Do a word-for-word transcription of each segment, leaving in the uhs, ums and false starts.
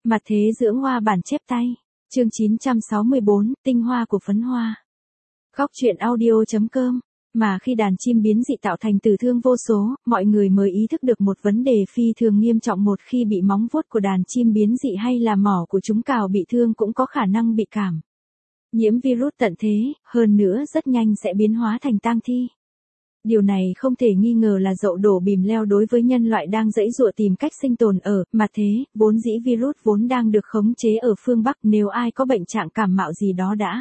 Mặt thế dưỡng hoa bản chép tay. Chương chín trăm sáu mươi tư, tinh hoa của phấn hoa. Góc truyện audio.com. Mà khi đàn chim biến dị tạo thành tử thương vô số, mọi người mới ý thức được một vấn đề phi thường nghiêm trọng. Một khi bị móng vuốt của đàn chim biến dị hay là mỏ của chúng cào bị thương cũng có khả năng bị cảm nhiễm virus tận thế, hơn nữa rất nhanh sẽ biến hóa thành tang thi. Điều này không thể nghi ngờ là dậu đổ bìm leo đối với nhân loại đang giãy giụa tìm cách sinh tồn ở mặt thế. Vốn dĩ virus vốn đang được khống chế ở phương Bắc, nếu ai có bệnh trạng cảm mạo gì đó đã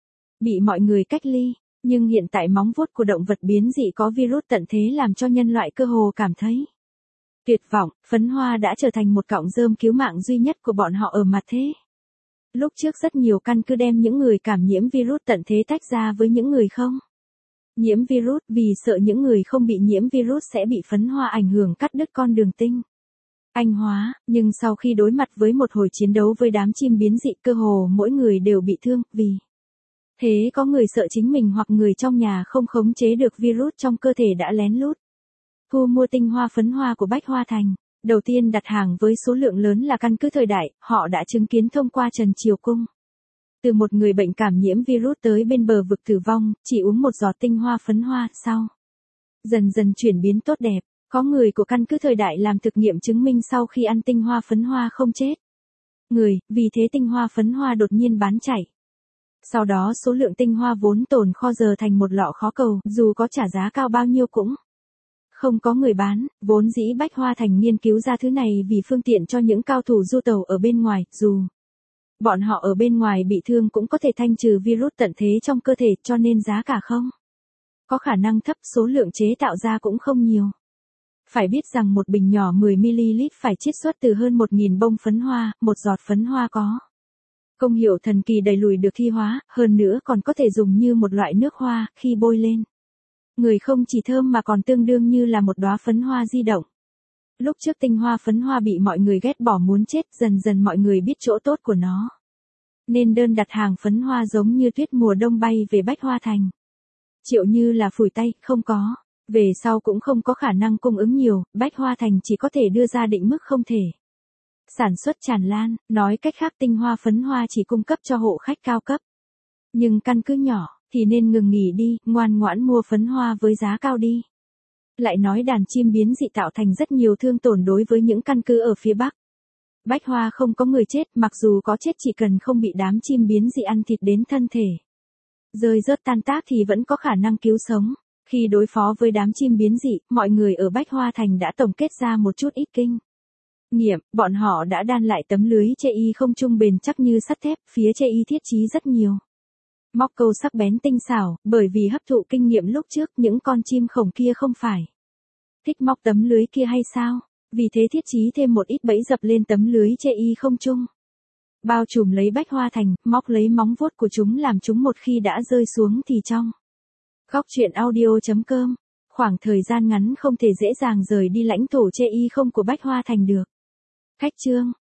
bị mọi người cách ly, nhưng hiện tại móng vuốt của động vật biến dị có virus tận thế làm cho nhân loại cơ hồ cảm thấy tuyệt vọng. Phấn hoa đã trở thành một cọng rơm cứu mạng duy nhất của bọn họ ở mặt thế. Lúc trước rất nhiều căn cứ đem những người cảm nhiễm virus tận thế tách ra với những người không nhiễm virus, vì sợ những người không bị nhiễm virus sẽ bị phấn hoa ảnh hưởng cắt đứt con đường tinh anh hóa, nhưng sau khi đối mặt với một hồi chiến đấu với đám chim biến dị, cơ hồ mỗi người đều bị thương, vì thế có người sợ chính mình hoặc người trong nhà không khống chế được virus trong cơ thể đã lén lút thu mua tinh hoa phấn hoa của Bách Hoa Thành. Đầu tiên đặt hàng với số lượng lớn là căn cứ Thời Đại, họ đã chứng kiến thông qua Trần Triều Cung. Từ một người bệnh cảm nhiễm virus tới bên bờ vực tử vong, chỉ uống một giọt tinh hoa phấn hoa, sau dần dần chuyển biến tốt đẹp. Có người của căn cứ Thời Đại làm thực nghiệm chứng minh sau khi ăn tinh hoa phấn hoa không chết người, vì thế tinh hoa phấn hoa đột nhiên bán chạy. Sau đó số lượng tinh hoa vốn tồn kho giờ thành một lọ khó cầu, dù có trả giá cao bao nhiêu cũng không có người bán. Vốn dĩ Bách Hoa Thành nghiên cứu ra thứ này vì phương tiện cho những cao thủ du tàu ở bên ngoài, dù bọn họ ở bên ngoài bị thương cũng có thể thanh trừ virus tận thế trong cơ thể, cho nên giá cả không có khả năng thấp, số lượng chế tạo ra cũng không nhiều. Phải biết rằng một bình nhỏ mười mi li lít phải chiết xuất từ hơn một nghìn bông phấn hoa, một giọt phấn hoa có công hiệu thần kỳ đẩy lùi được thi hóa, hơn nữa còn có thể dùng như một loại nước hoa, khi bôi lên người không chỉ thơm mà còn tương đương như là một đóa phấn hoa di động. Lúc trước tinh hoa phấn hoa bị mọi người ghét bỏ muốn chết, dần dần mọi người biết chỗ tốt của nó, nên đơn đặt hàng phấn hoa giống như tuyết mùa đông bay về Bách Hoa Thành. Triệu Như là phủi tay, không có, về sau cũng không có khả năng cung ứng nhiều, Bách Hoa Thành chỉ có thể đưa ra định mức không thể sản xuất tràn lan, nói cách khác tinh hoa phấn hoa chỉ cung cấp cho hộ khách cao cấp. Nhưng căn cứ nhỏ thì nên ngừng nghỉ đi, ngoan ngoãn mua phấn hoa với giá cao đi. Lại nói đàn chim biến dị tạo thành rất nhiều thương tổn đối với những căn cứ ở phía Bắc. Bách Hoa không có người chết, mặc dù có chết chỉ cần không bị đám chim biến dị ăn thịt đến thân thể rơi rớt tan tác thì vẫn có khả năng cứu sống. Khi đối phó với đám chim biến dị, mọi người ở Bách Hoa Thành đã tổng kết ra một chút ít kinh nghiệm. Bọn họ đã đan lại tấm lưới chê y không trung bền chắc như sắt thép, phía chê y thiết trí rất nhiều móc câu sắc bén tinh xảo, bởi vì hấp thụ kinh nghiệm lúc trước những con chim khổng kia không phải thích móc tấm lưới kia hay sao, vì thế thiết trí thêm một ít bẫy dập lên tấm lưới chê y không trung, bao trùm lấy Bách Hoa Thành, móc lấy móng vuốt của chúng làm chúng một khi đã rơi xuống thì trong góc truyện audio.com, khoảng thời gian ngắn không thể dễ dàng rời đi lãnh thổ chê y không của Bách Hoa Thành được. Khách chương